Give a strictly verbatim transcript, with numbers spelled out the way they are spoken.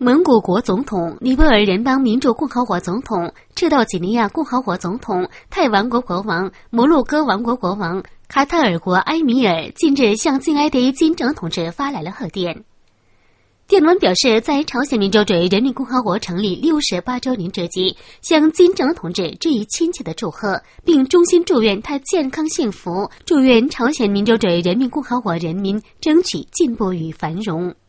蒙古国总统、尼泊尔联邦民主共和国总统、赤道几内亚共和国总统、泰王国国王、摩洛哥王国国王、卡塔尔国埃米尔近日向敬爱的金正恩同志发来了贺电。电文表示，在朝鲜民主主义人民共和国成立六十八周年之际，向金正恩同志致以亲切的祝贺，并衷心祝愿他健康幸福，祝愿朝鲜民主主义人民共和国人民争取进步与繁荣。